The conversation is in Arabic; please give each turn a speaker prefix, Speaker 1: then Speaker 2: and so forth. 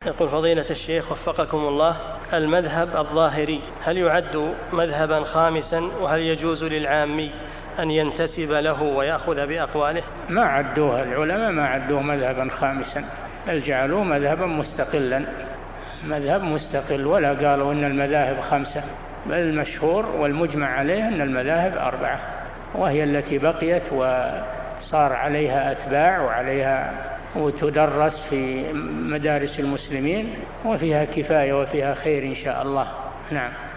Speaker 1: يقول فضيلة الشيخ وفقكم الله، المذهب الظاهري هل يعد مذهبا خامسا؟ وهل يجوز للعامي أن ينتسب له ويأخذ بأقواله؟
Speaker 2: ما عدوه العلماء، ما عدوه مذهبا خامسا، بل جعلوه مذهبا مستقلا، مذهب مستقل، ولا قالوا إن المذاهب خمسة، بل المشهور والمجمع عليه أن المذاهب 4، وهي التي بقيت وصار عليها أتباع وعليها وتدرس في مدارس المسلمين، وفيها كفاية وفيها خير إن شاء الله. نعم.